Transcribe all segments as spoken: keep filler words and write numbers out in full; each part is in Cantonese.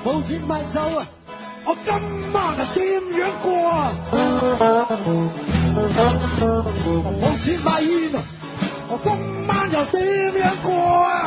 冇錢買酒啊！我今晚係點樣過啊？冇錢買煙啊！我今晚又點樣過啊？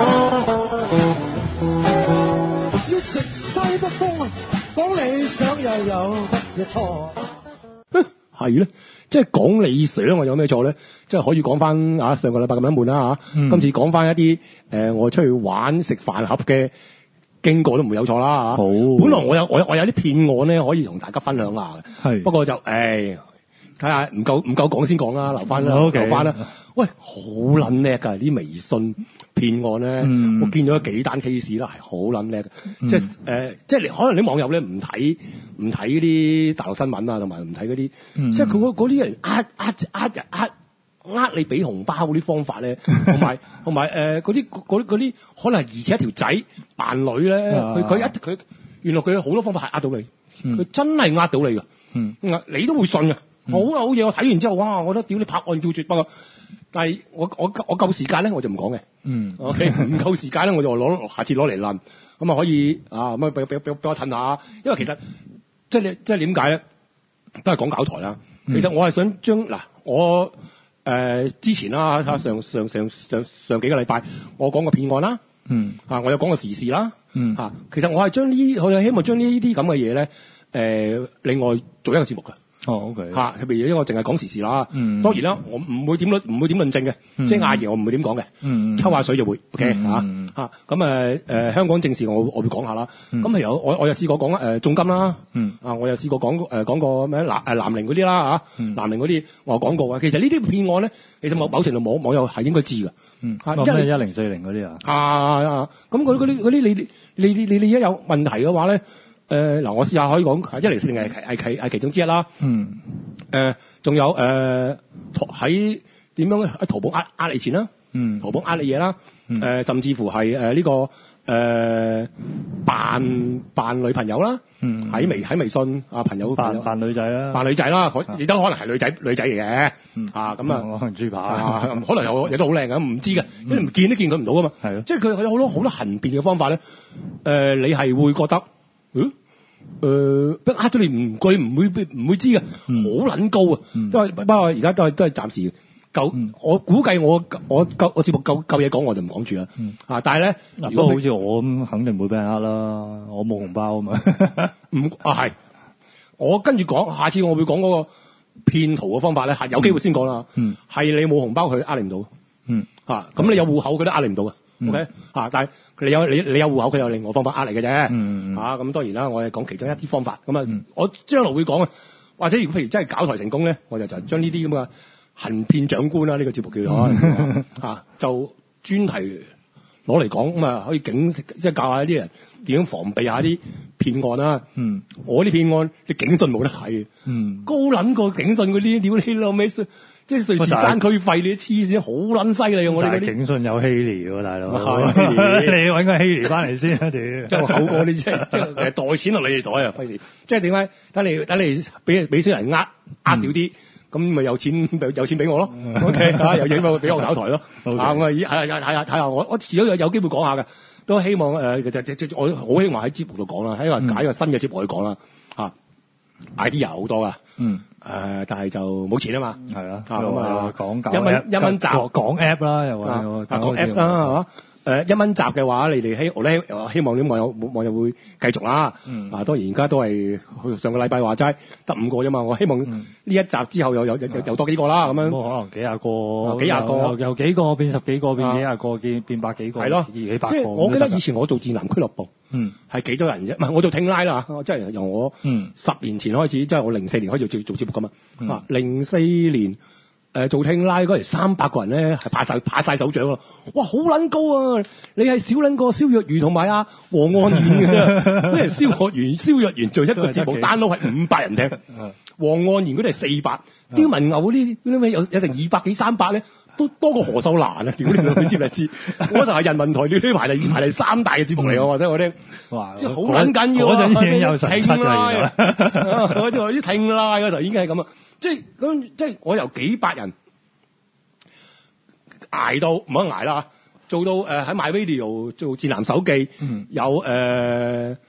要食西北風啊！講理想又有乜嘢錯？ 係咧，即係講理想啊，有咩錯咧？即係可以講翻啊，上個禮拜咁樣悶啦嚇， 嗯、 今次講翻一啲誒、呃，我出去玩食飯盒嘅經過都唔會有錯啦嚇。 好， 本來我有我有我有啲騙案咧，可以同大家分享下嘅。 係， 不過就誒，睇下唔夠唔夠講先講啦，留翻啦， 嗯、 留翻啦。喂，好撚叻㗎啲微信騙案咧， 嗯、 我見咗幾單 case 啦，係好撚叻嘅。 嗯、 即係誒、呃，即係你可能啲網友咧唔睇唔睇嗰啲大陸新聞啊，同埋唔睇嗰啲， 嗯、 即係佢嗰啲人呃呃呃人呃呃你俾紅包嗰啲方法咧，同埋同埋誒嗰啲嗰啲啲可能疑似一條仔扮女咧，佢佢、啊、一佢原來佢好多方法係呃到你，佢、嗯、真係呃到你㗎，嗯、你都會信㗎。好啊，好嘢！我睇完之後，哇！我覺得屌你拍案叫絕，不過，但係我我我夠時間咧，我就唔講嘅。嗯。O K，唔夠時間咧，我就攞下次攞嚟論，咁啊可以啊咁啊俾俾俾俾我褪下，因為其實即係你即係點解咧？都係講搞台啦。嗯、其實我係想將嗱我誒、呃、之前啦，睇下上上上上上幾個禮拜，我講過騙案啦。嗯。啊，我有講過時事啦。嗯。啊，其實我係將呢，我係希望將呢啲咁嘅嘢咧，誒、呃，另外做一個節目㗎。 哦 ，OK， 嚇，譬如因為我淨係講時事啦， 嗯， 當然啦，我唔會點論，唔會點論證嘅， 嗯、 即係亞爺我唔會點講嘅，嗯，抽下水就會 ，OK 嚇嚇，咁誒誒香港政事我我會講下啦，咁譬如我我又試過講誒重金啦，嗯，啊我又試過講誒講過咩南誒南寧嗰啲啦嚇，南寧嗰啲我有講過嘅，其實呢啲騙案咧，其實某某程度網網友係應該知㗎， 嗯，咩一零四零嗰啲啊， 啊咁嗰啲嗰啲你你你你你一有問題嘅話咧。誒嗱、呃，我試下可以講一零四零係係係係其中之一啦。嗯。誒，仲有誒喺點樣喺淘寶呃呃你錢啦。嗯。淘寶呃你嘢啦。嗯。誒，甚至乎係誒呢個誒、呃、扮扮女朋友啦。嗯。喺微喺微信啊朋友扮扮女仔啦。 扮女仔啦，亦都可能係女仔女仔嚟嘅。嗯。啊咁啊。 可能豬扒。 啊，可能有有都好靚嘅，唔知嘅，因為唔見都見佢唔到噶嘛。係咯。即係佢佢有好多好多行辯嘅方法咧。誒、呃，你係會覺得。嗯，誒，不呃咗你唔佢唔會唔會知嘅，好撚高啊！都係不過而家都係都係暫時夠，我估計我我夠我節目夠夠嘢講，我就唔講住啦。啊，但係咧， 如果好似我咁，肯定唔會俾人呃啦，我冇紅包啊嘛。 唔啊係，我跟住講，下次我會講嗰個騙徒嘅方法咧，係有機會先講啦。嗯，係你冇紅包佢呃你唔到。嗯，啊，咁你有戶口佢都呃你唔到嘅。O K，啊，但係你有你你有戶口，佢有另外方法呃嚟嘅啫。嗯啊，咁當然啦，我係講其中一啲方法。咁啊，嗯、我將來會講啊，或者如果譬如真係搞台成功咧，我就就將呢啲咁嘅行騙長官啦，呢、呢個節目叫做啊，就專題攞嚟講，咁啊可以警即係教下啲人點樣防備下啲騙案啦。嗯，我啲騙案啲警訊冇得睇。嗯，高撚過警訊嗰啲屌你老味。即係瑞士山區費你啲黐線好撚犀利啊！我哋嗰啲警訊有希利喎，大佬。你揾個希利翻嚟先啊！屌， 即係厚過你即係即係誒袋錢落你哋袋啊！費事，即係點解？等你等你俾俾少人呃呃少啲，咁咪有錢有錢俾我咯。O K 啊，有嘢咪俾我搞台咯。啊，我係係係係睇下我我遲早有有機會講下嘅，都希望誒就就我好希望喺節目度講啦，喺個解一個新嘅節目去講啦。啊 idea 好多噶。嗯。誒、呃，但係就冇錢啊嘛，係啊，咁啊講一蚊一蚊集講 app 啦，又話講 app 啦，誒一蚊集嘅話，你哋希我咧希望啲網友網友會繼續啦。嗯，啊當然而家都係上個禮拜話齋得五個啫嘛，我希望呢一集之後又有有有多幾個啦咁樣。 可能幾廿個，幾廿個， 由幾個變十幾個，變幾廿個，變變百幾個， 係咯， 幾百個。 即係我記得以前我做智男俱樂部，嗯，係幾多人啫？唔係我做聽拉啦，即係由我十年前開始，即係我零四年開始做做節目噶嘛。啊，零四年。誒做聽拉嗰嚟三百個人咧，係拍晒拍晒手掌啊！哇，好撚高啊！你係少撚過蕭若元同埋阿黃岸燕嘅，嗰人蕭若元蕭若元做一個節目單撈係五百人聽，黃岸燕嗰啲係四百，刁文牛嗰啲嗰啲咩有有成二百幾三百咧，都多過何秀蘭啊！屌你老味知唔知？嗰就係人民台呢排第排第三大嘅節目嚟㗎，真係我聽，哇！即係好撚緊要啊！ 嗰陣已經有十七啦， 嗰陣啲聽拉嗰時候已經係咁啊！即係咁，即係我由幾百人捱到唔好捱啦，做到誒喺 MyRadio 做智男手記，嗯、有誒、呃、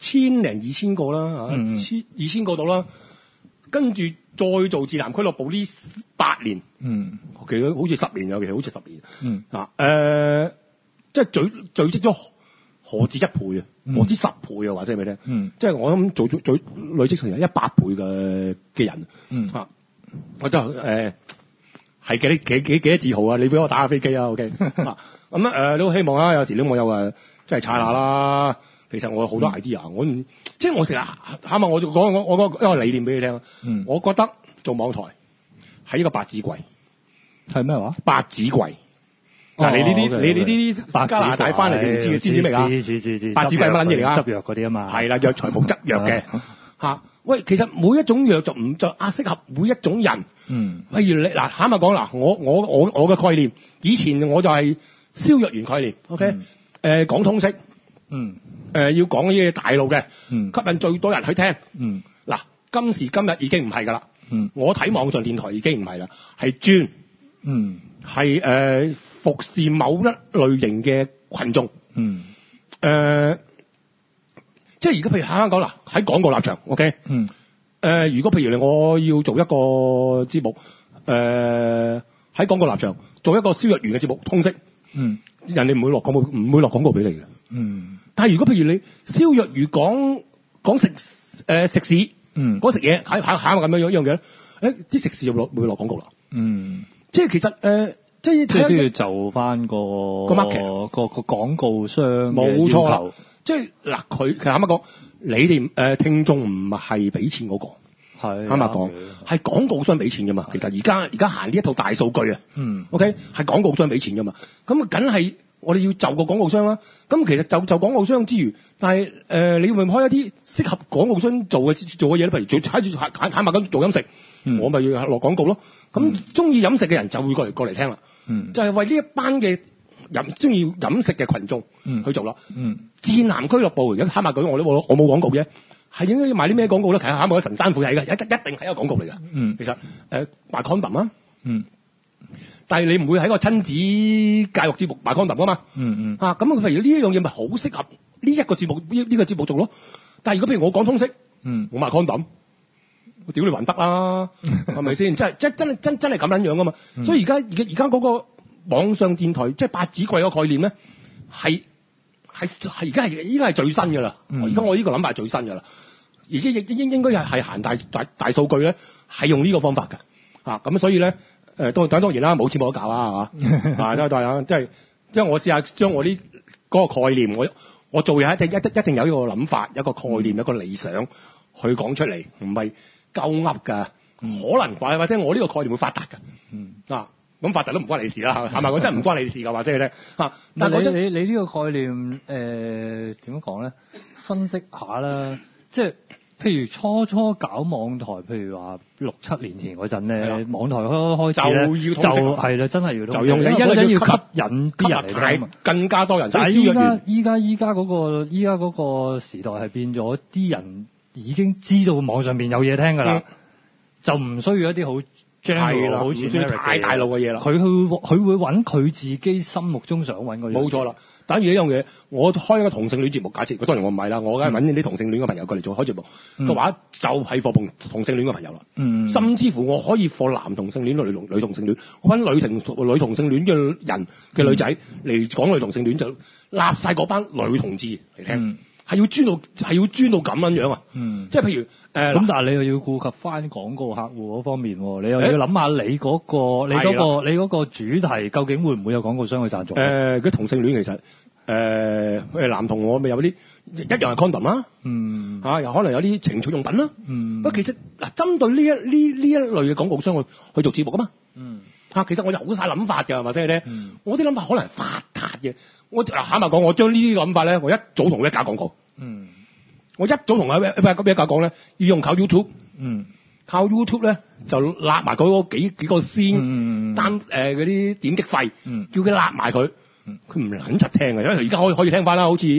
千零二千個啦，嚇、 嗯， 千二千個到啦，跟住再做智男俱樂部呢八年， 嗯， 其實好似十年有，其實好似十年， 嗯， 啊，誒、呃，即係累累積咗何止一倍啊， 嗯、 何止十倍啊，話者俾你聽， 嗯， 即係我諗做做做累積成一百倍嘅嘅人， 嗯， 啊，我就誒係幾幾幾幾多自豪啊！你俾我打下飛機啊 ，OK，啊，咁啊誒都希望啦，有時都我有誒即係踩下啦。其實我有好多 idea，、嗯、我唔即係我成日嚇嘛，我就講我我個一個理念俾你聽。 嗯， 我覺得做網台係一個百子櫃。 係咩話？ 百子櫃。嗱、哦，你呢啲、okay, 你呢啲加拿大翻嚟，你唔知嘅，知唔知咩啊？ 知知知知。 百子櫃乜撚嘢嚟㗎？ 執藥嗰啲啊嘛。係啦，藥材冇執藥嘅嚇。喂，其實每一種藥就唔就啱適合每一種人。嗯。譬如你嗱，坦白講嗱，我我我我嘅概念，以前我就係蕭若元概念 ，OK，誒、嗯、講、呃、通識。嗯。誒、呃、要講呢啲大路嘅，嗯，吸引最多人去聽。嗯。嗱，今時今日已經唔係㗎啦。嗯。我睇網上電台已經唔係啦，係專。嗯。係誒、呃、服侍某一類型嘅群眾。嗯。誒、呃，即係而家譬如啱啱講啦，喺廣告立場 ，OK。嗯。誒、呃，如果譬如我要做一個節目，誒、呃、喺廣告立場做一個蕭若元嘅節目通識。嗯。人哋唔會落廣告，唔會落廣告俾你嘅。嗯。但係如果譬如你蕭若元講講食誒、呃、食肆，嗯，講食嘢，喺喺喺咁樣樣一樣嘅咧，誒啲食肆又落會落廣告啦，嗯，即係其實誒、呃，即係即係都要就翻個個 market 個個廣告商冇錯啦，即係嗱佢其實啱啱講，你哋誒、呃、聽眾唔係俾錢嗰、那個，係啱啱講係廣告商俾錢噶嘛，其實而家而家行呢一套大數據啊，嗯 ，OK 係廣告商俾錢噶嘛，咁啊梗係。我哋要就個廣告商啦，咁其實就就廣告商之餘，但係誒、呃、你會唔會開一啲適合廣告商做嘅做嘅嘢咧？譬如做睇住坦坦白咁做飲食，嗯、我咪要落廣告咯。咁中意飲食嘅人就會過嚟過嚟聽啦。嗯，就係、是、為呢一班嘅飲中意飲食嘅群眾去做啦。嗯，智男俱樂部而家坦白講，我都我冇廣告啫，係應該要賣啲咩廣告咧？其實坦白講，神山會係嘅，一一定係一個廣告嚟嘅。嗯，其實誒賣 condom 啊。嗯。但係你唔會喺個親子教育節目賣 condom 啊嘛，嗯嗯，嚇咁譬如呢一樣嘢咪好適合呢一個節目呢呢個節目做咯。但係如果譬如我講通識，嗯，我賣 condom，我屌你還得啦，係咪先？真係真真真真係咁樣樣噶嘛。嗯、所以而家而家而家嗰個網上電台即係百子櫃個概念咧，係係係而家係依家係最新㗎啦。而、嗯、家我呢個諗法係最新㗎啦，而且亦應應該係係行大大大數據咧，係用呢個方法㗎。嚇咁所以咧。誒當當然啦，冇錢冇得搞啦，係嘛？啊，都係即係即係我試下將我呢嗰個概念，我我做嘢一定一一定有呢個諗法，有一個概念，有一個理想去講出嚟，唔係鳩噏㗎。可能怪或者我呢個概念會發達㗎。嗯啊，咁發達都唔關你事啦，係咪？我真係唔關你事㗎，或者咧啊。但係你你你呢個概念誒點樣講咧？分析下啦，即係。譬如初初搞網台，譬如話六七年前嗰陣咧，網台開開始咧，就係啦，真係要就用你一陣要吸引啲人嚟聽， 更加多人。 但係依家依家依家嗰個依家嗰個時代係變咗，啲人已經知道網上邊有嘢聽㗎啦、嗯，就唔需要一啲好 general 好似太大路嘅嘢啦。 佢去佢會揾佢自己心目中想揾嗰樣。 冇錯啦。等於一樣嘢，我開一個同性戀節目，假設，當然我唔係啦，我梗係揾啲同性戀嘅朋友過嚟做開節目嘅、嗯、話，就係貨碰同性戀嘅朋友啦。嗯，甚至乎我可以貨男同性戀、女同女同性戀，我揾女同女同性戀嘅人嘅女仔嚟講女同性戀，就立晒嗰班女同志嚟聽，係、嗯、要專到係要專到咁樣樣啊！嗯，即係譬如誒，咁、呃、 但係你又要顧及翻廣告客戶嗰方面，你又要諗下你嗰、嗰個、欸、你嗰、嗰個你嗰個主題究竟會唔會有廣告商去贊助？誒、 呃，嗰同性戀其實。誒、呃，誒男同我咪有啲一樣係 condom 啦，嗯，嚇、啊、又可能有啲情趣用品啦，嗯，不過其實嗱，針對呢一呢呢一類嘅廣告商去去做節目㗎嘛，嗯，嚇、啊、其實我有好晒諗法㗎，係咪先咧？嗯，我啲諗法可能係發達嘅，我嗱坦白講，我將呢啲諗法咧，我一早同佢搞廣告，嗯，我一早同佢一一一搞講咧，要用靠 YouTube，嗯，靠 YouTube 咧就揦埋佢嗰幾幾個先、嗯、單誒嗰啲點擊費，嗯，叫佢揦埋佢。佢唔撚柒聽嘅，因為而家可以可以聽翻啦，好似誒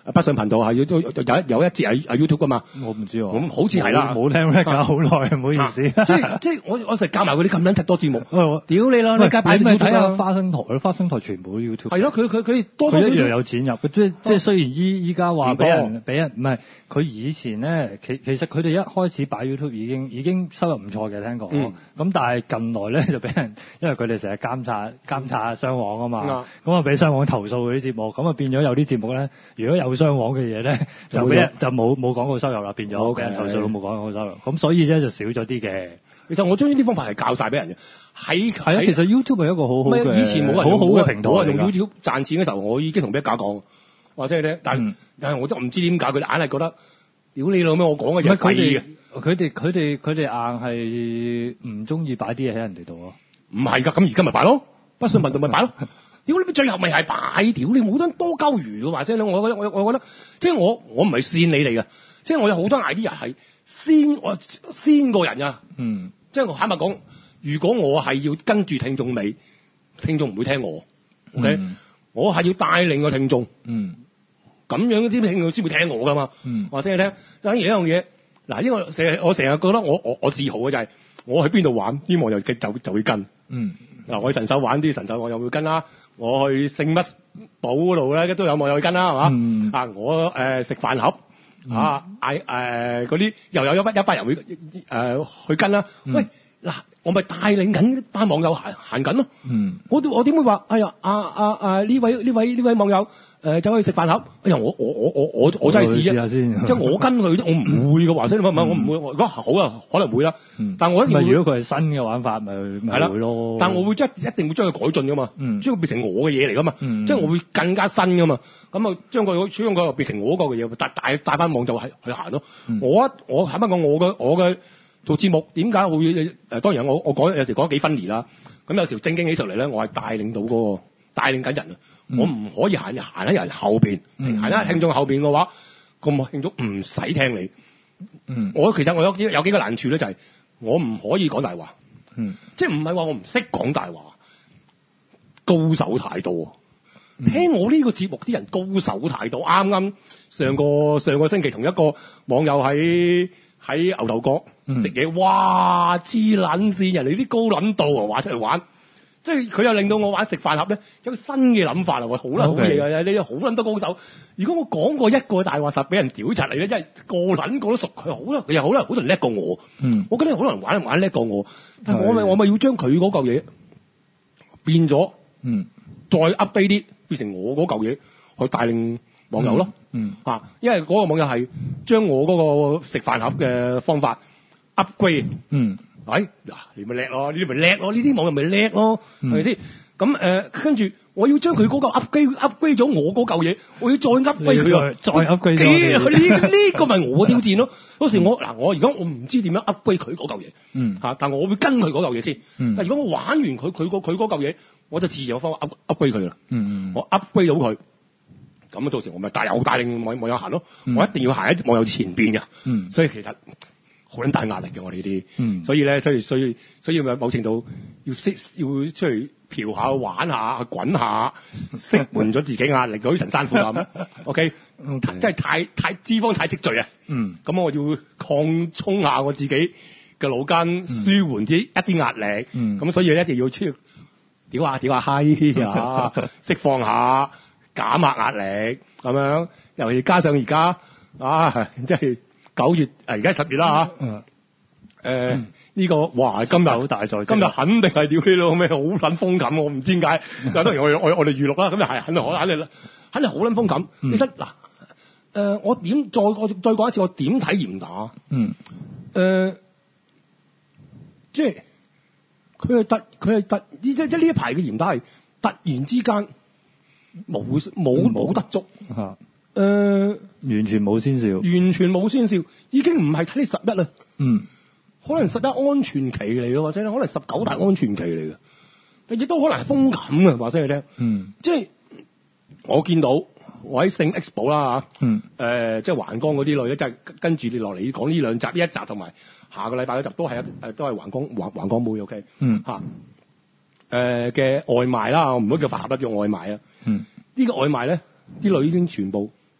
北上頻道係要都有一有一節係係 YouTube 噶嘛？ 我唔知喎， 咁好似係啦， 冇聽咧搞好耐，唔好意思。 即係即係我我成日教埋佢啲咁撚多節目，屌你啦！你梗係擺你咪睇下睇花生台咯，花生台全部都 YouTube。 係咯，佢佢佢多多少少佢一樣有錢入，即即係雖然依依家話俾人唔多俾人唔係，佢以前咧其其實佢哋一開始擺 YouTube 已經已經收入唔錯嘅，聽講。咁、 嗯、 但係近來咧就俾人，因為佢哋成日監察監察雙黃啊嘛，咁啊俾雙黃投訴嗰啲節目，咁啊變咗有啲節目咧，如果有雙黃嘅嘢咧，就俾人就冇冇廣告收入啦，變咗俾人投訴到冇廣告收入，咁所以咧就少咗啲嘅。 其實我將呢啲方法係教晒俾人嘅，喺係啊，其實 YouTube 係一個好好嘅， 以前冇人好好嘅平台。 我用 YouTube 賺錢嘅時候，我已經同俾一家講，或者係咧，但係、嗯、但係我都唔知點解佢哋硬係覺得，屌你老咩，我講嘅嘢廢嘅。 佢哋佢哋佢哋硬係唔中意擺啲嘢喺人哋度咯。 唔係㗎，咁而家咪擺咯，不信問道咪擺咯。屌你最後咪係擺，屌你冇得多鳩餘嘅，或者咧，我覺得我我覺得，即係我我唔係扇你哋嘅，即係我有好多 idea 係先我先個人啊。 嗯。 即係我坦白講，如果我係要跟住聽眾尾，聽眾唔會聽我。OK，、嗯、我係要帶領個聽眾。嗯。咁樣啲聽眾先會聽我噶嘛。嗯。或者係咧，等於一樣嘢。嗱，呢個成日我成日覺得我我我自豪嘅就係我去邊度玩，啲網友就就就會跟。嗯。嗱，我去神獸玩啲神獸網友會跟啦。我去聖乜寶嗰度咧，都有網友去跟啦，係嘛？嗯。啊，我誒食、呃、飯盒。嗯、啊！嗌誒嗰啲又有一班一班人會誒、呃、去跟啦。嗯、喂，嗱，我咪帶領緊班網友行行緊咯。嗯，我我點會話？哎呀，啊啊啊呢位呢位呢位網友誒走去食飯盒。哎呀，我我我我我我真係試啫。試下先。即係我跟佢，我唔會嘅話，所以唔係我唔會。如果好啊，可能會啦。嗯、但係我一定會。如果佢係新嘅玩法，咪咪會咯。但係我會一一定會將佢改進噶嘛。嗯。將佢變成我嘅嘢嚟噶嘛。嗯。即係我會更加新噶嘛。咁啊，將佢將佢變成我嗰個嘅嘢，帶帶帶翻網就係去行咯。嗯、我我坦白講，我嘅我嘅做節目點解會誒、呃？當然我我講有時講得幾分離啦。咁有時正經起上嚟咧，我係帶領到嗰、那個帶領緊人啊。嗯、我唔可以行行喺人後邊，行喺聽眾後邊嘅話，咁聽眾唔使聽你。嗯，我其實我有有幾個難處咧，就係、是、我唔可以講大話。嗯，即係唔係話我唔識講大話，高手太多。嗯、聽我呢個節目啲人高手太多，啱啱上個上個星期同一個網友喺喺牛頭角食嘢，嗯、哇黐撚線，人哋啲高撚度啊，話出嚟玩，即係佢又令到我玩食飯盒咧有個新嘅諗法啊，喂好撚好嘢啊，你好撚多高手，如果我講過一個大話實俾人屌柒嚟咧，真係個撚個都熟，佢好啦，佢又好啦，好多人叻過我，嗯、我覺得好多人玩玩叻過我，但係我咪我咪要將佢嗰嚿嘢變咗，嗯，再 update 啲。變成我嗰嚿嘢去帶領網友咯，嗯，嗯啊，因為嗰個網友係將我嗰個食飯盒嘅方法 upgrade，嗯，喂，嗱，你咪叻咯，呢啲咪叻咯，呢啲網友咪叻咯，係咪先？咁誒，跟住我要將佢嗰個 upgrade upgrade 咗我嗰嚿嘢，我要再 upgrade 佢，再 upgrade 咗佢呢呢個咪我挑戰咯。嗰時我嗱，我而家我唔知點樣 upgrade 佢嗰嚿嘢，嗯，嚇，但我會跟佢嗰嚿嘢先。嗯，但如果我玩完佢佢個佢嗰嚿嘢，我就自然有方法 up upgrade 佢啦。嗯嗯，我 upgrade 到佢，咁啊到時我咪帶有帶領網網友行咯。嗯、我一定要行喺網友前邊嘅。嗯，所以其實好撚大壓力嘅我哋啲。嗯，所以咧，所以所以所以咪某程度要識要出去嫖下、玩下、滾下，釋緩咗自己壓力，好似陳山富咁。OK，嗯，真係太太脂肪太積聚啊。嗯，咁我要擴充下我自己嘅腦筋，舒緩啲一啲壓力。嗯，咁所以一定要出去屌下屌下嗨啊，釋放下，減下壓力咁樣。尤其加上而家啊，即係九月，誒而家十月啦嚇。嗯。誒呢個哇，今日好大在，今日肯定係屌你老咩，好撚風感，我唔知點解。但當然我我我哋預錄啦，咁就係肯定我肯定啦，肯定好撚風感。其實嗱，誒我點再我再講一次，我點睇嚴打？嗯。誒，即係佢係突佢係突，即即呢一排嘅嚴打係突然之間冇冇冇得捉嚇。誒， 完全冇先兆， 完全冇先兆，已經唔係睇你十一啦。嗯。可能十一安全期嚟嘅，或者可能十九大安全期嚟嘅，但亦都可能係風感嘅，話聲你聽。嗯，即係我見到我喺聖 Expo 啦嚇，嗯，誒、呃、即係橫江嗰啲類咧，即係跟住你落嚟講呢兩集，呢一集同埋下個禮拜嗰集都係一誒都係橫江橫橫江妹 OK，嗯嚇，誒嘅、呃、外賣啦，唔好叫飯盒啦，叫外賣啊，嗯，呢個外賣咧啲女已經全部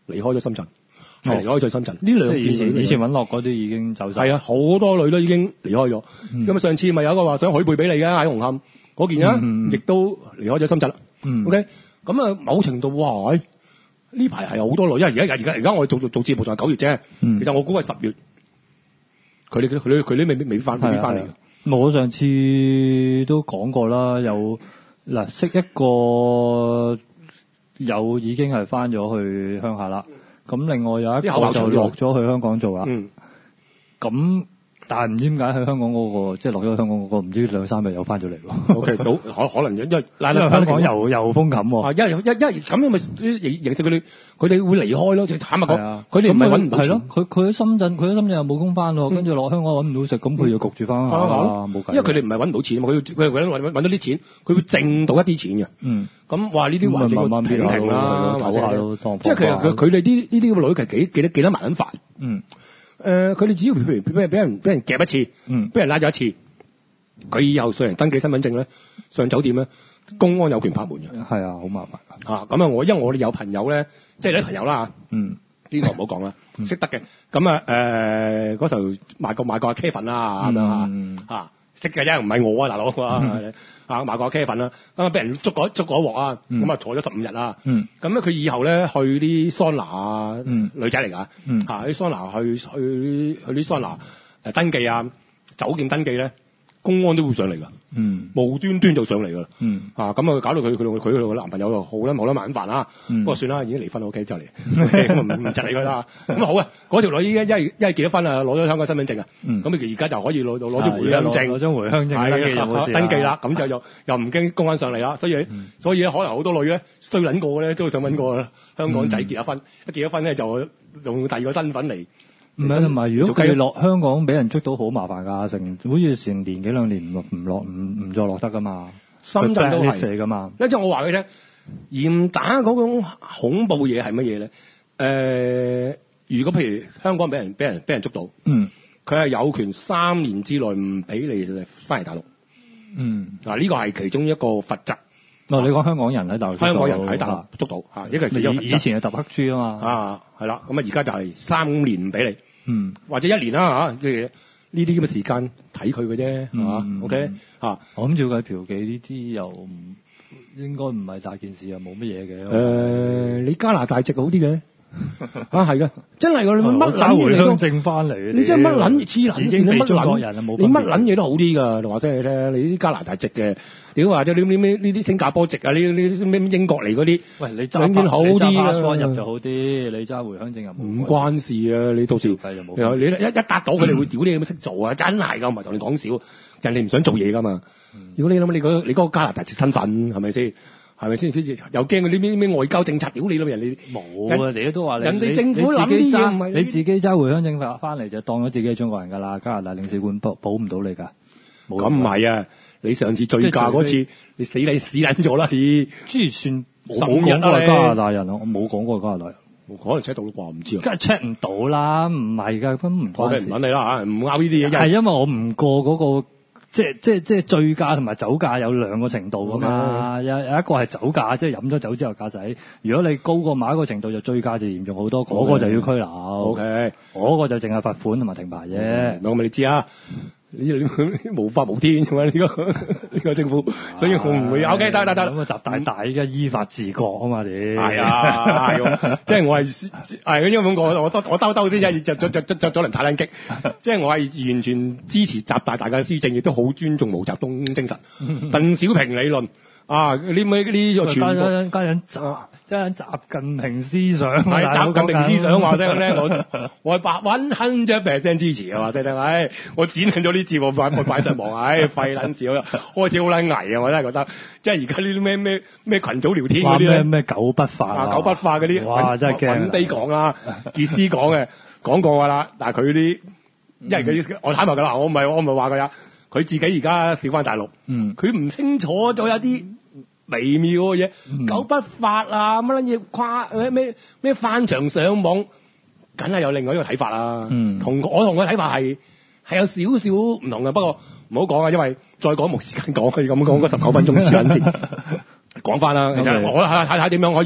離開咗深圳，係離開咗深圳。呢兩件以前事以前揾落嗰啲已經走晒。 係啊，好多女都已經離開咗。咁、嗯、啊，上次咪有一個話想許配俾你嘅喺紅磡嗰件啊，亦、嗯、都離開咗深圳啦。 嗯、 OK，咁啊，某程度哇，呢排係好多女，因為而家而家而家我哋做做做節目仲係九月啫、嗯。其實我估係十月，佢哋佢佢佢都未未翻未翻嚟嘅。 我上次都講過啦，有嗱識一個有已經係翻咗去鄉下啦。咁、嗯、另外有一個就落咗去香港做啦。咁、嗯、但係唔知點解喺香港嗰、那個即係落咗去香港嗰、那個，唔知兩三日又翻咗嚟喎。O K， 到可可能因為因為香港又又風感喎。啊，因為因因咁樣咪形成佢哋佢哋會離開咯。即係坦白講，佢哋唔係揾唔到錢。係咯，佢佢喺深圳，佢喺深圳又冇工翻咯，跟住落香港揾唔到食，咁佢要焗住翻啊，冇計。因為佢哋唔係揾唔到錢嘛，佢要佢揾揾揾到啲錢，佢會掙到一啲錢嘅。嗯。咁話呢啲環境會停停啦，或者即係佢佢佢哋啲呢啲咁嘅女其實幾幾多幾多萬蚊飯。嗯。誒、呃，佢哋只要譬如俾人俾人俾人夾一次，嗯，俾人拉咗一次，佢以後上人登記身份證咧，上酒店咧，公安有權拍門嘅。係啊，好麻煩啊！咁啊，我因為我哋有朋友咧，即係你啲朋友啦，嗯，呢、這個唔好講啦，識、嗯、得嘅。咁啊，誒、呃，嗰時候買過買過阿 Kevin 啦，咁樣吓，啊，識嘅啫，唔係我啊，大佬啊，啊，買過阿 Kevin 啦，咁啊，俾人捉過捉過一鑊啊，咁、嗯、啊，坐咗十五日啦，嗯，咁咧佢以後咧去啲桑拿啊，嗯，女仔嚟噶，嗯，吓啲桑拿去去去啲桑拿誒登記啊，酒店登記咧，公安都會上嚟噶，嗯，無端端就上嚟噶啦，嗯，啊，咁啊搞到佢佢佢佢男朋友就好啦冇得晚飯啦，嗯，不過算啦，已經離婚啦 ，OK 就嚟，咁啊唔唔窒你佢啦，咁啊好啊，嗰條女依家一係一係結咗婚啊，攞咗香港身份證啊，嗯，咁佢而家就可以攞攞咗回鄉證，攞張回鄉證登記有冇事登記啦，咁就又又唔驚公安上嚟啦，所以、嗯、所以咧可能好多女咧衰撚過咧都想揾個香港仔結咗婚，一、嗯、結咗婚咧就用第二個身份嚟。唔係，同埋如果佢落香港俾人捉到好麻煩㗎，成好似成年幾兩年唔唔落唔唔再落得㗎嘛。深圳都係㗎嘛。因為我話佢聽，嚴打嗰種恐怖嘢係乜嘢咧？誒、呃，如果譬如香港俾人俾人俾人捉到，嗯，佢係有權三年之內唔俾你翻嚟大陸。嗯，嗱呢個係其中一個罰則。哦，你講香港人喺大陸，香港人喺大陸捉到嚇，呢個係以以前係揼黑豬啊嘛，啊係啦，咁啊而家就係三年唔俾你，嗯，或者一年啦嚇，嘅呢啲咁嘅時間睇佢嘅啫，係嘛 ？OK 嚇，我諗照計嫖妓呢啲又唔應該唔係大件事啊，冇乜嘢嘅。誒，你加拿大籍好啲嘅。啊係嘅，真係㗎，你乜撚回鄉證翻嚟，你真係乜撚黐撚線，你乜撚人啊冇，你乜撚嘢都好啲㗎。話聲你聽，你啲加拿大籍嘅，你都話即係你咩呢啲新加坡籍啊，呢呢咩英國嚟嗰啲，喂你揸永遠好啲啊，入就好啲，你揸回鄉證又唔關事啊，你到時你一一達到佢哋會屌你咁識做啊，真係㗎，唔係同你講笑，人哋唔想做嘢㗎嘛。如果你諗你嗰你嗰個加拿大籍身份係咪先？係咪先？又驚嗰啲咩咩外交政策屌你咯？人哋冇啊！人哋都話你人哋政府諗啲嘢唔係你自己揸回鄉證翻翻嚟就當咗自己係中國人㗎啦！加拿大領事館保保唔到你㗎。咁唔係啊！你上次醉駕嗰次，你死你死撚咗啦！咦？之前冇講過加拿大人啊！我冇講過加拿大人，可能 check 到啩？唔知啊。梗係 check 唔到啦！唔係㗎，咁唔關事。唔揾你啦嚇，唔拗呢啲嘢。係因為我唔過嗰個。即係即係即係醉駕同埋酒駕有兩個程度㗎嘛，有有一個係酒駕，即係飲咗酒之後駕駛。如果你高過某一個程度，就醉駕就嚴重好多，嗰、okay. 個就要拘留。O K，嗰個就淨係罰款同埋停牌啫。咁、okay. 咪你知啊？你無法無天㗎嘛？呢、這個呢、這個政府，所以我唔會。O K，得得得。咁啊，習大大依家依法治國啊嘛，你係啊，係即係我係係因為咁講，我兜我兜兜先，一着着着着咗輪太撚激。即係我係完全支持習大大嘅施政，亦都好尊重毛澤東精神。鄧小平理論啊，呢咩呢個全部加緊習，即係習近平思想。係習近平思想話聲咧，我我係百分hundred percent支持啊！話聲聽，唉，我剪緊咗啲字幕擺擺上網，唉，廢撚事，開始好撚危啊！我真係覺得，即係而家呢啲咩咩咩群組聊天嗰啲咧，咩九不化啊，九不化嗰啲，哇，真係驚！揾地講啊，傑斯講嘅講過㗎啦，但係佢啲，因為佢我坦白㗎啦，我唔係我唔係話佢啊。佢自己而家少翻大陸，佢、嗯、唔清楚咗有啲微妙嘅嘢、嗯，九不法啊，乜撚嘢跨咩咩咩翻牆上網，梗係有另外一個睇法啦。嗯、同我同佢睇法係係有少少唔同嘅，不過唔好講啊，因為再講冇時間講，可以咁講嗰十九分鐘時間先講翻啦。其實我睇睇睇點樣可以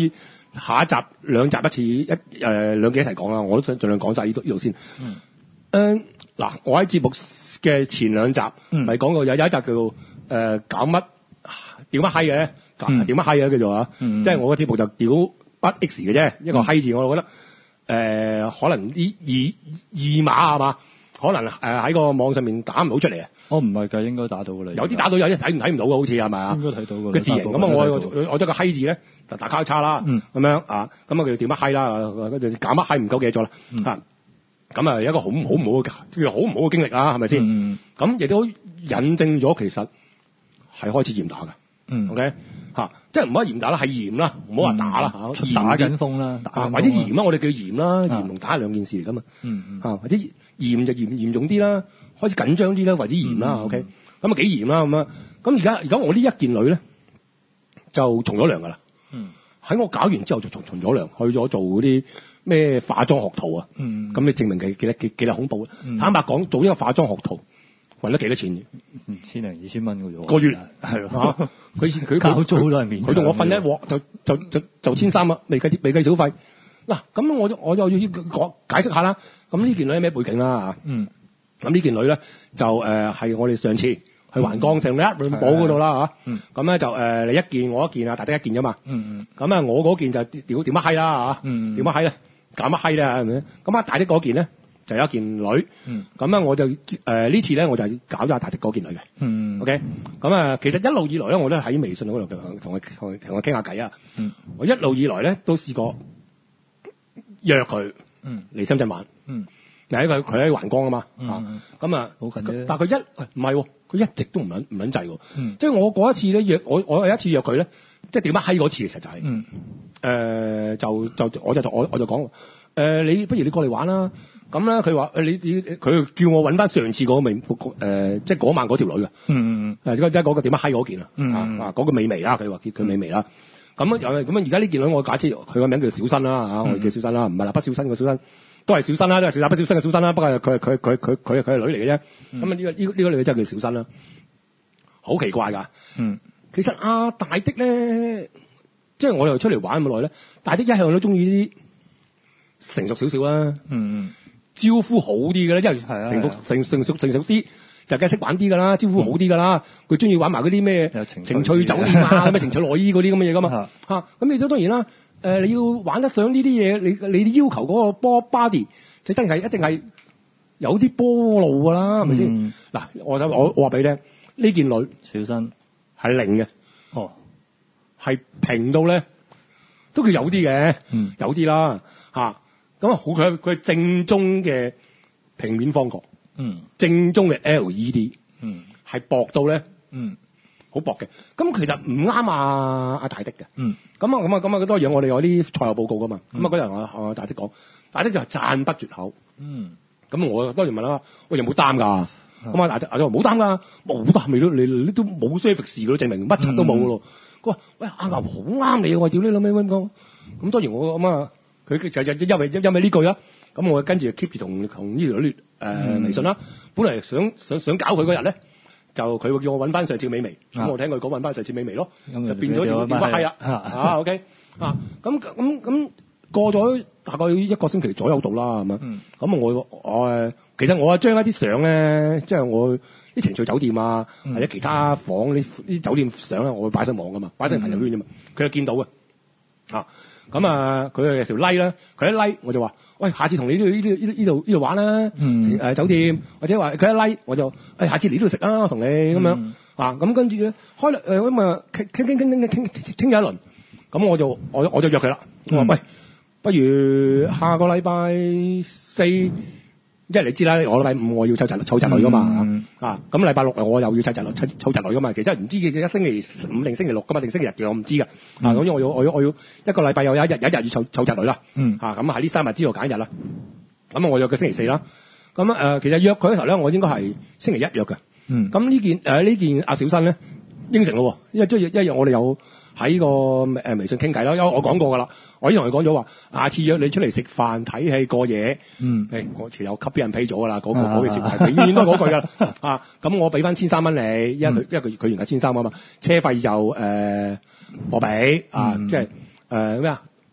下一集兩集一次一誒、呃、兩集一齊講啦，我都想盡量講晒呢度呢度先。 嗯。 誒嗱、呃，我喺節目嘅前兩集咪講、嗯、過有有一集叫做誒、呃、搞乜屌乜閪嘅，屌乜閪嘅叫做啊，嗯、即係我嘅節目就屌不 X 嘅啫，一個閪字我覺得誒、呃、可能啲二二碼係嘛，可能誒喺、呃、個網上面打唔到出嚟啊。 我唔係㗎，應該打到㗎啦。 有啲打到，有啲睇唔睇唔到嘅，好似係咪啊？ 應該睇到㗎。 個字形咁啊，我我我得個閪字咧，就大交叉啦，咁、嗯、樣啊，咁啊叫點乜閪啦，跟住搞乜閪唔夠記咗啦，嚇，咁啊有一個好唔好唔好嘅，叫好唔好嘅經歷啦，係咪先？咁亦、嗯、都引證咗其實係開始嚴打㗎。嗯，OK 嚇，即係唔可以嚴打啦，係嚴啦，唔好話打啦嚇， 出打緊風啦，打或者嚴啦，我哋叫嚴啦，嚴同打係兩件事嚟㗎嘛。 嗯嗯， 嚇或者嚴就嚴嚴重啲啦，開始緊張啲啦，或者嚴啦 OK。咁啊幾嚴啦咁啊，咁而家而家我呢一件女咧就從咗良㗎啦。嗯，喺我搞完之後就從從咗良，去咗做嗰啲咩化妝學徒啊。嗯，咁你證明佢幾多幾幾多恐怖啊？嗯、坦白講，做一個化妝學徒揾得幾多錢嘅？ 千零二千蚊嘅啫喎。個月係咯，佢佢交租都係免。 佢同我瞓一鑊就就就就千三啊，未計未計小費。嗱、啊，咁我我又要講解釋下啦。咁呢件女係咩背景啦？嗯。咁呢件女咧就誒係、呃、我哋上次去環江城咧潤寶嗰度啦嚇，咁咧就誒、呃、你一件我一件啊，大家一件啫嘛。嗯嗯。咁啊，我嗰件就屌屌乜閪啦嚇，屌乜閪咧，搞乜閪咧係咪？咁啊，大啲嗰件咧就有一件女。嗯。咁啊，我就誒、呃、呢次咧我就搞咗阿大啲嗰件女嘅。嗯。OK。咁啊，其實一路以來咧，我都喺微信嗰度同佢同佢同佢傾下偈啊。嗯。我一路以來咧都試過約佢嚟深圳玩。嗯。嗱，佢佢喺環江啊嘛，咁啊，好近啫。但係佢一唔係喎，佢一直都唔撚唔撚制喎。嗯、即係我嗰一次咧約我，我有一次約佢咧，即係點乜閪嗰次其實就係、是，誒、嗯呃、就就我就我我就講，誒、呃、你不如你過嚟玩啦。咁咧佢話誒你你佢叫我揾翻上次嗰個美誒，即係嗰晚嗰條女嘅。嗯嗯即係嗰個點乜閪嗰件啊。嗯啊嗰個美眉啦，佢話叫佢美眉啦。咁啊又咁啊而家呢件女我假設佢個名叫小新啦嚇，我叫小新啦，唔係蠟筆小新個小新。都係小新啦，都係小蠟筆小新嘅小新啦。不過佢佢佢佢佢佢係女嚟嘅啫。咁啊呢個呢個呢個女嘅真係叫小新啦。好奇怪㗎。嗯。其實阿、啊、大的咧，即係我哋出嚟玩咁耐咧，大的一向都中意啲成熟少少啦。嗯嗯。招呼好啲嘅咧，因為成熟成成熟成熟啲就梗係識玩啲㗎啦，招呼好啲㗎啦。佢中意玩埋嗰啲咩情趣酒店啊，咩情趣內衣嗰啲咁嘅嘢㗎嘛。嚇。咁你都當然啦。誒、呃，你要玩得上呢啲嘢，你你要求嗰個波 body，就一定係一定係有啲波路㗎啦，係咪先？嗱，我我我話俾你聽，呢件女小新係零嘅，哦，係平到咧都叫有啲嘅，嗯，有啲啦嚇。咁啊，好佢佢係正宗嘅平面方角，嗯，正宗嘅 L E D，嗯，係薄到咧，嗯。好薄嘅，咁其實唔啱啊阿大的嘅，嗯，咁啊咁啊咁啊多樣，我哋有啲賽後報告噶嘛，咁啊嗰日我我大的講，大的就係讚不絕口，嗯，咁我當然問啦，喂有冇擔㗎？咁啊大的啊就冇擔㗎，冇擔咪都你你都冇 service 㗎，證明乜柒都冇㗎咯。佢話喂阿牛好啱你，我屌你老味咁講，咁當然我咁啊，佢就就因為因為呢句啊，咁我跟住 keep 住同同呢條女誒微信啦，本嚟想想想搞佢嗰日咧。就佢會叫我揾翻上次美眉，咁、啊、我聽佢講揾翻上次美眉咯，嗯、就變咗條電話係啦，啊 OK 啊，咁咁咁過咗大概一個星期左右到啦，係嘛，咁、嗯、我我誒其實我將一啲相咧，即係我啲情趣酒店啊，嗯、或者其他房啲啲酒店相咧，我會擺上網噶嘛，擺上朋友圈啫嘛，佢、嗯、就見到嘅，啊咁啊佢有條 like 啦，佢一 like 我就話。喂，下次同你呢度呢度呢度呢度玩啦，嗯呃，酒店或者話佢一 like 我就，誒、哎、下次嚟呢度食啊，同你咁樣、嗯、啊，咁跟住咧開誒咁啊傾傾傾傾傾傾傾咗一輪，咁我就我我就約佢啦，我話、嗯、喂，不如下個禮拜四。即係你知啦，我禮拜五我要湊侄湊侄女噶嘛，嗯、啊咁禮拜六我又要湊侄女湊湊侄女噶嘛，其實唔知嘅一星期五定星期六噶嘛定星期日嘅我唔知噶，嗯、啊咁我要我要我要一個禮拜有一日有一日要湊湊侄女啦，嗯、啊咁喺呢三日之度揀日啦，咁啊我約佢星期四啦，咁誒、呃、其實約佢嘅時候咧，我應該係星期一約嘅，咁呢、嗯、件誒呢、呃、件阿小新咧應承咯，因為即係一日我哋有。喺個誒微信傾偈啦，因為我講過噶啦，我已經同佢講咗話，下次約你出嚟食飯睇戲過夜，嗯，誒、欸，我前有吸俾人批咗噶啦，嗰、那個嗰句説話，永遠都係嗰句噶啦，啊，咁我俾翻千三蚊你，因為佢因為佢佢原價千三啊嘛，車費就誒、呃、我俾，啊，嗯、即係誒咩啊，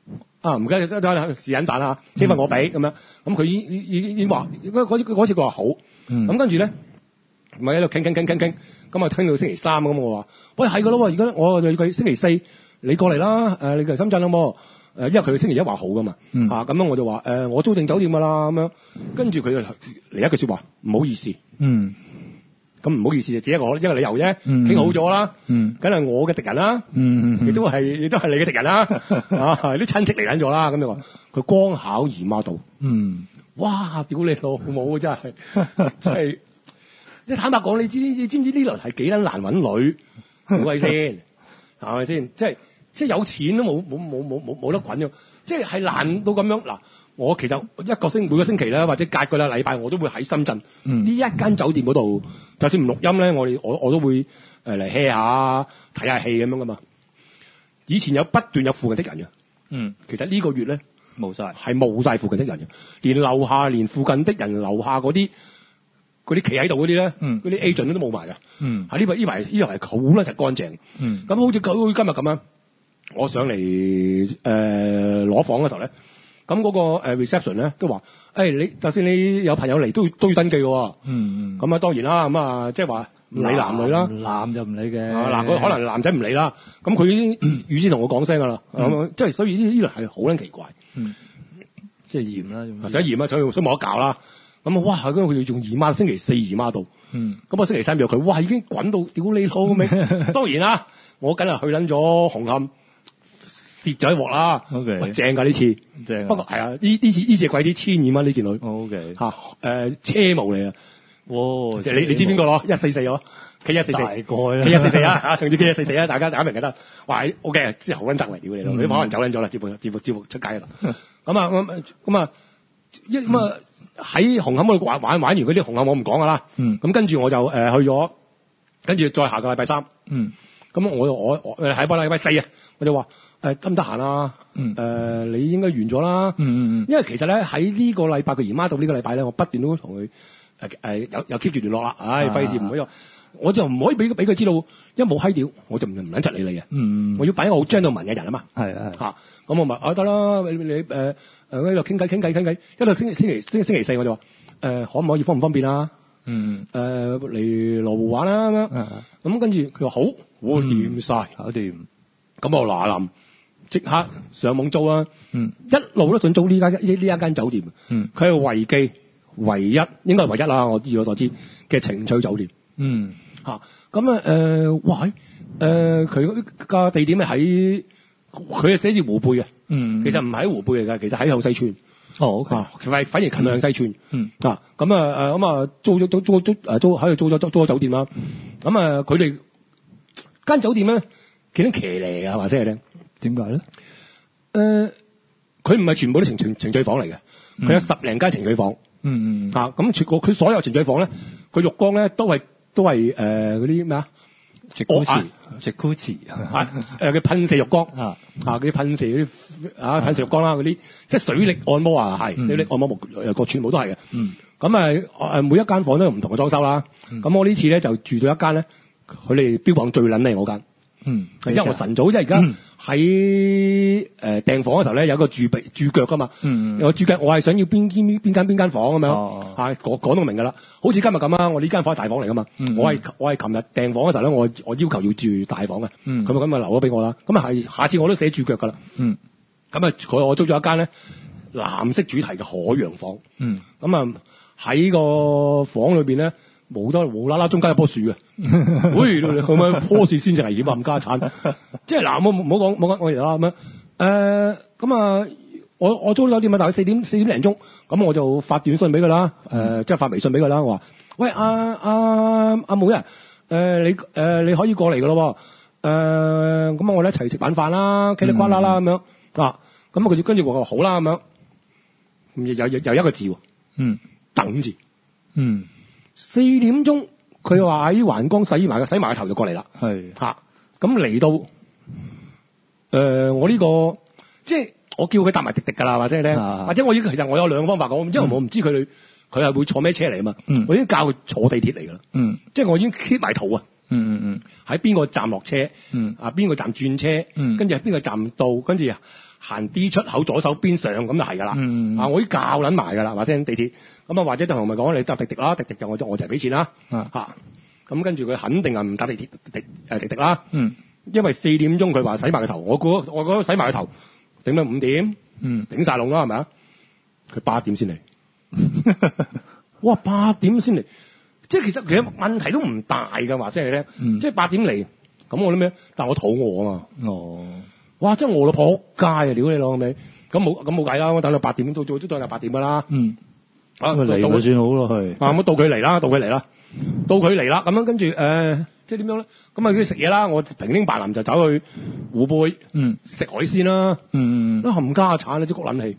啊唔緊要，得是引彈啊，車費我俾咁樣。咁佢已已已已經話嗰嗰次佢話好。咁、嗯、跟住咧，咪喺度傾傾傾傾傾，咁啊傾到星期三咁我話，喂係噶咯，而家我佢星期四你過嚟啦，誒你嚟深圳啦喎。誒，因為佢星期一話好噶嘛，嗯、啊咁樣我就話誒、呃，我租定酒店噶啦咁樣，跟住佢就嚟一句説話，唔好意思，嗯，咁唔好意思就只一個一個理由啫，傾、嗯、好咗啦，嗯，梗係我嘅敵人啦，嗯嗯，亦都係亦都係你嘅敵人啦，啊啲親戚嚟緊咗啦，咁你話佢光考姨媽度，嗯，哇，屌你老母真係真係，即係坦白講，你知你知唔知呢輪係幾撚難揾女，好鬼先，係咪先？即係。即係有錢都冇冇冇冇冇冇得滾嘅，即係係難到咁樣嗱。我其實一個星每個星期咧，或者隔個啦禮拜，我都會喺深圳呢、嗯、一間酒店嗰度，就算唔錄音咧，我哋我我都會誒嚟 hea 下睇下戲咁樣噶嘛。以前有不斷有附近的人嘅，嗯，其實呢個月咧冇晒，係冇晒附近的人嘅，連樓下連附近的人樓下嗰啲嗰啲企喺度嗰啲咧，嗰啲 agent 都冇埋㗎，嗯，喺呢排呢排呢排好撚就乾淨，嗯，咁好似佢今日咁樣。我上嚟誒攞房嘅時候咧，咁嗰個 reception 咧都話，誒、欸、你就算你有朋友嚟都都要登記喎。嗯嗯。咁啊當然啦，咁啊即係話唔理男女啦。男就唔理嘅。嗱、啊，佢可能男仔唔理啦。咁佢已經預先同我講聲㗎啦。咁即係所以呢呢輪係好撚奇怪。嗯。即係嚴啦，使嚴啊，所以所以冇得搞啦。咁啊哇，咁佢仲姨媽星期四姨媽到。嗯。咁啊星期三約佢，哇已經滾到屌你老味。當然啦，我梗係去撚咗紅磡。跌咗一鑊啦 ，okay, 正㗎呢次，正。不過係啊，呢呢次呢次貴啲千二蚊呢件女 ，OK 嚇誒車模嚟啊，哇！即係你你知邊個咯？一四四咯 ，K 一四四，大概啦，K 一四四啊嚇，同啲 K 一四四啊，大家大家明就得。哇，OK，之後好撚得為屌你咯，你可能走撚咗啦，接部接部接部出街啦。咁啊咁咁啊一咁啊喺紅磡嗰度玩玩玩完嗰啲紅磡我唔講㗎啦。嗯。咁跟住我就誒、呃、去咗，跟住再下個禮拜三。嗯。咁我我我誒喺個禮拜四啊，我就話。誒得唔得閒啊？嗯。誒、呃，你應該完咗啦。嗯嗯嗯。因為其實咧喺呢個禮拜佢姨媽到呢個禮拜咧，我不斷都同佢誒誒有有 keep 住聯絡啦。唉，費事唔好，我就唔可以俾俾佢知道，一冇閪屌，我就唔唔撚窒你嚟嘅。嗯。我要擺一個好 gentleman 嘅人啊嘛。係係。嚇、啊，咁我咪啊得啦，你你誒誒喺度傾偈傾偈傾偈，一到星期星期星星期四我就話誒、呃、可唔可以方唔方便啊？嗯。誒嚟羅湖玩啦咁樣。咁、嗯、跟住佢話好，我掂晒，搞掂。咁我嗱臨。即刻上網租啦，嗯，一路都想租呢間呢呢一間酒店，嗯，佢係維記唯一，應該係唯一啦，我以我所知嘅情趣酒店，嗯，嚇，咁啊誒，哇，誒佢個地點係喺，佢係寫住湖背嘅，嗯，其實唔係喺湖背嚟㗎，其實喺向西村，哦，OK，啊，反反而近向西村，嗯，啊，咁啊誒咁啊租咗租租租誒租喺度租咗租租咗酒店啦，咁啊佢哋間酒店咧幾多騎呢㗎，話聲你聽。點解咧？誒、呃，佢唔係全部都情情情趣房嚟嘅，佢、嗯、有十零間情趣房。嗯嗯。嚇、啊，咁全個佢所有情趣房咧，佢浴缸咧都係都係誒嗰啲咩啊？直箍池，直箍池。啊誒，佢噴射浴缸啊啊！嗰啲噴射嗰啲啊噴射浴缸啦，嗰啲即係水力按摩啊，係、嗯、水力按摩木誒個全部都係嘅。嗯。咁啊誒，每一間房都有唔同嘅裝修啦。咁、嗯、我呢次咧就住到一間咧，佢哋標榜最撚靚嗰間。嗯，因為我晨早即係而家喺誒訂房嘅時候咧，有一個注鼻注腳噶嘛。嗯，有個注腳，我係想要邊邊邊間邊間房咁樣，係講講到明㗎啦。好似今日咁啊，我呢間房係大房嚟㗎嘛。嗯、我係我係琴日訂房嘅時候咧，我我要求要住大房嘅。嗯，咁啊咁啊留咗俾我啦。咁啊係下次我都寫注腳㗎啦。嗯，咁啊佢我租咗一間咧藍色主題嘅海洋房。嗯，咁啊喺個房裏邊咧。冇得無啦啦，中間有棵樹嘅，喂，咁樣棵樹先至危險啊！冚家產，即係嗱，冇冇講冇講我哋啦咁樣，誒，咁啊，我我租酒店啊，大概四點四點零鐘，咁我就發短信俾佢啦，誒、呃，即係發微信俾佢啦，我話，喂，阿阿阿妹啊，誒、呃，你誒、呃、你可以過嚟噶咯，誒、呃，咁我哋一齊食晚飯啦，嘰里呱啦啦咁樣，啊，咁佢就跟住我話好啦咁樣，咁又又又一個字喎，嗯，等字，嗯。四點鐘，佢話喺環江洗埋個洗埋個頭就過嚟啦。係嚇，咁嚟到，誒、呃、我呢、這個即係我叫佢搭埋滴滴㗎啦，或者咧，或者我已經其實我有兩個方法講，因為我唔知佢佢係會坐咩車嚟啊嘛。嗯，我已經教佢坐地鐵嚟㗎啦。嗯，即係我已經 keep 埋圖啊。嗯嗯嗯，喺邊個站落車？嗯，啊邊個站轉車？嗯，跟住喺邊個站到？跟住行 D 出口左手邊上咁就係㗎啦。 嗯、 啊，我已經教撚埋㗎啦，或者地鐵咁啊，或者就同咪講你搭滴滴啦，滴滴就我就我就俾錢啦。 啊嚇，咁跟住佢肯定係唔搭地鐵滴誒滴滴啦。 嗯， 因為四點鐘佢話洗埋個頭，我估我覺得洗埋個頭頂到五點， 嗯， 頂晒籠啦係咪啊？佢八點先嚟。哇！八點先嚟，即係其實其實問題都唔大㗎，話聲你聽， 嗯、 即係八點嚟，咁我諗咩？但係我肚餓啊嘛。 哦， 哇！真係餓到撲街啊！屌你老味，咁冇咁冇計啦，我等到八點都都都等到八點㗎啦。 嗯， 啊嚟就算好咯，係。 啊咁到佢嚟啦，到佢嚟啦，到佢嚟啦，咁樣跟住誒，即係點樣咧？咁啊佢食嘢啦，我平丁白林就走去湖貝， 嗯， 食海鮮啦， 嗯嗯， 都冚家產啊！即谷撚氣，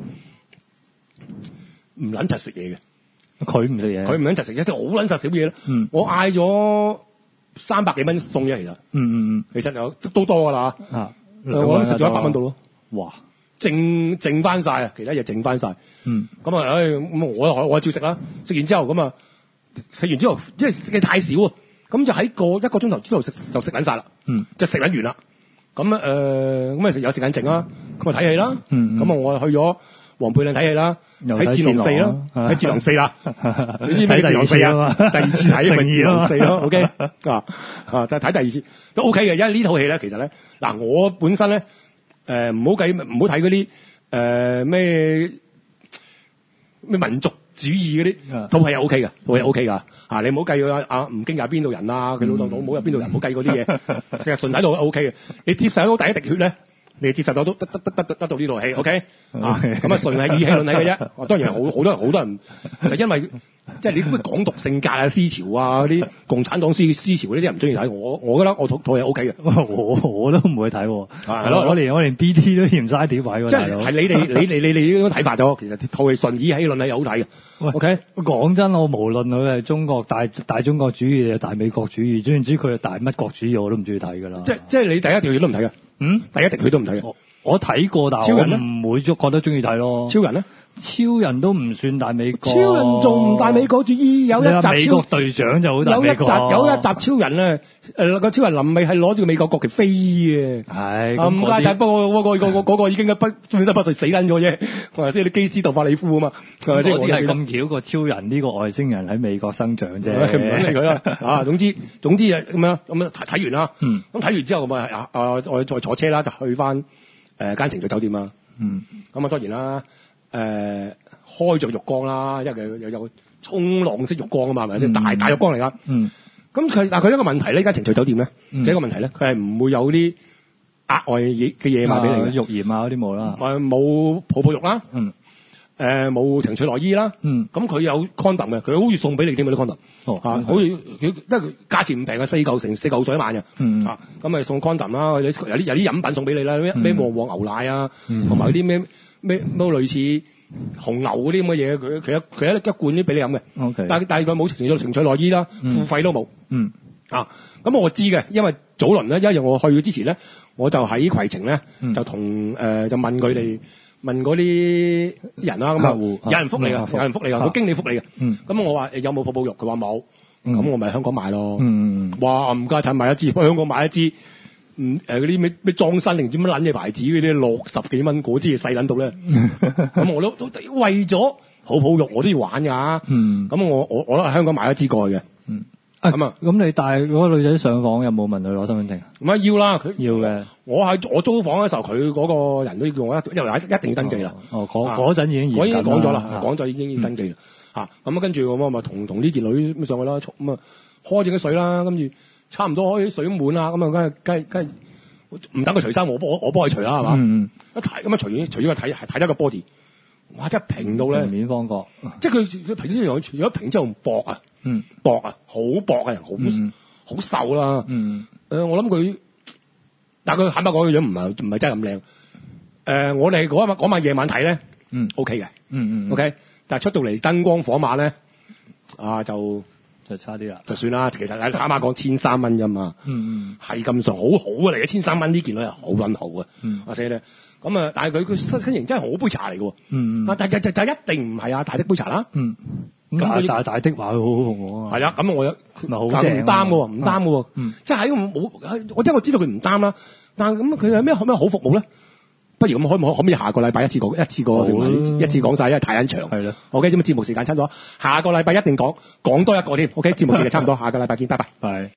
唔撚柒食嘢嘅。 佢唔食嘢， 佢唔撚柒食嘢，即係好撚柒少嘢咯。 嗯， 我嗌咗三百幾蚊餸啫，其實。 嗯嗯嗯， 其實又都多㗎啦。 啊， 我諗食咗一百蚊到咯。 哇！ 剩剩翻晒啊，其他嘢剩翻晒。 嗯。咁啊，唉，咁我我照食啦。食完之後咁啊，食完之後，因為食嘅太少啊，咁就喺個一個鐘頭之後食就食撚晒啦。 嗯。 就食撚完啦。咁啊誒，咁啊有時間剩啦，咁啊睇戲啦。 嗯。 咁啊，我去咗黃貝嶺睇戲啦。喺《戰狼四》啦，喺《戰狼四》啦，你知唔知《戰狼四》啊？第二次睇咪《戰狼四》咯，OK 啊啊，就睇第二次都 OK 嘅，因為呢套戲咧，其實咧嗱，我本身咧誒唔好計唔好睇嗰啲誒咩咩民族主義嗰啲，套戲係 OK 嘅，套戲 OK 噶嚇，你唔好計阿阿吳京係邊度人啊，佢老豆老母係邊度人，唔好計嗰啲嘢，成日順睇到 OK 嘅，你接受到第一滴血咧。你接受到都得得得得得得到呢套戲 ，OK？ 啊，咁啊純係以戲論戲嘅啫。當然好好多人好多人就因為即係你咩港獨性格啊、思潮啊嗰啲共產黨思思潮嗰啲人唔中意睇。我我覺得我套套係 OK 嘅。 我我都唔會睇喎。 係咯， 我連我連 B T 都嫌嘥碟位喎。 即係係你哋你你你你呢種睇法咗。其實套戲純以戲論戲好睇嘅。OK？ 講真，我無論佢係中國大大中國主義定係大美國主義，總言之佢係大乜國主義我都唔中意睇㗎啦。 即即係你第一條戲都唔睇嘅。嗯，第一滴佢都唔睇嘅。 我睇過，但係我唔會覺得中意睇咯。 超人咧？ 超人都唔算大美國。 超人仲唔大美國主義？有一集美國隊長就好大美國。 有一集有一集超人咧，誒個超人臨尾係攞住個美國國旗飛嘅。 係。 咁唔該，不過嗰個嗰個嗰個已經不本身不遂死撚咗啫。係即係啲基斯杜化里夫啊嘛。係咪先？ 嗰啲係咁巧個超人呢個外星人喺美國生長啫。 唔撚理佢啦。啊，總之總之咁樣咁樣睇完啦。 嗯。 咁睇完之後咁啊啊我再坐車啦，就去翻誒間程序酒店啊。 嗯。咁啊當然啦。誒、呃、開著浴缸啦，因為佢有有沖浪式浴缸啊嘛，係咪先？大大浴缸嚟㗎。嗯。咁佢但係佢一個問題呢，依家程序酒店咧，嗯、就一個問題咧，佢係唔會有啲額外嘢嘅嘢賣俾你嘅。浴鹽啊嗰啲冇啦。誒冇泡泡浴啦。嗯。誒冇情趣內衣啦。嗯。咁佢有 condom 嘅，佢好似送俾你添嗰啲 condom。哦。嚇、啊，好似佢因為佢價錢唔平嘅，四嚿成四嚿水一晚嘅。嗯。啊，咁咪送 condom 啦，有啲有啲飲品送俾你啦，咩咩旺旺牛奶啊，同埋嗰啲咩。咩咩類似紅牛嗰啲咁嘅嘢，佢佢一佢一一罐啲俾你飲嘅。Okay. 但但係佢冇情趣情趣內衣啦，付費都冇。嗯。啊，咁我知嘅，因為早輪咧，因為我去之前咧，我就喺攜程咧，嗯、就同誒、呃、就問佢哋問嗰啲人啦，咁啊有人覆你㗎，有人覆你㗎，個、啊、經理覆你嘅。嗯。咁我話有冇泡泡浴？佢話冇。咁、嗯、我咪香港買咯。嗯。哇！唔家產買一支，香港買一支。嗯誒嗰啲咩咩裝身定唔知乜撚嘢牌子嗰啲六十幾蚊嗰支細撚到咧，咁我都為咗泡泡浴我都要玩㗎。嗯，咁我我我都喺香港買一支過去嘅。嗯，咁啊，咁你帶嗰個女仔上房有冇問佢攞身份證啊？唔係要啦，佢要嘅。我喺我租房嘅時候，佢嗰個人都叫我一因為一定要登記啦。哦，嗰嗰陣已經我已經講咗啦，講咗已經要登記啦。嚇，咁啊跟住我咪同同呢件女咁上去啦，咁啊開正啲水啦，跟住。差唔多開啲水滿啦，咁啊，梗係梗係梗係唔等佢除衫，我幫我我幫佢除啦，係嘛？嗯嗯。一睇咁啊，除完除咗佢睇係睇得個 body，哇！一平到咧，平面方角，即係佢佢平之後除咗平之後薄啊，嗯，薄啊，好薄嘅，好好瘦啦，嗯。誒，我諗佢，但係佢坦白講嘅樣唔係唔係真係咁靚。誒，我哋嗰晚嗰晚夜晚睇咧，嗯 ，OK 嘅，嗯嗯 ，OK，但係出到嚟燈光火馬咧，啊就。就差啲啦，就算啦。其實你啱啱講千三蚊啫嘛，嗯嗯，係咁上好好啊嚟嘅，千三蚊呢件女係好撚好啊，嗯，阿姐咧，咁啊，但係佢佢身身形真係好杯茶嚟嘅，嗯嗯，啊，但就就就一定唔係啊大的杯茶啦，嗯，咁大大的話佢好好紅喎，係啊，咁我有咪好正，唔擔嘅喎，唔擔嘅喎，嗯，即係喺冇，我即係我知道佢唔擔啦，但係咁佢有咩咩好服務咧？ 不如咁可唔可可唔可以下個禮拜一次講一次過一次講晒，因為太緊長。 係咯。 OK，咁節目時間差唔多，下個禮拜一定講講多一個添。OK，節目時間差唔多，下個禮拜見，拜拜。 係。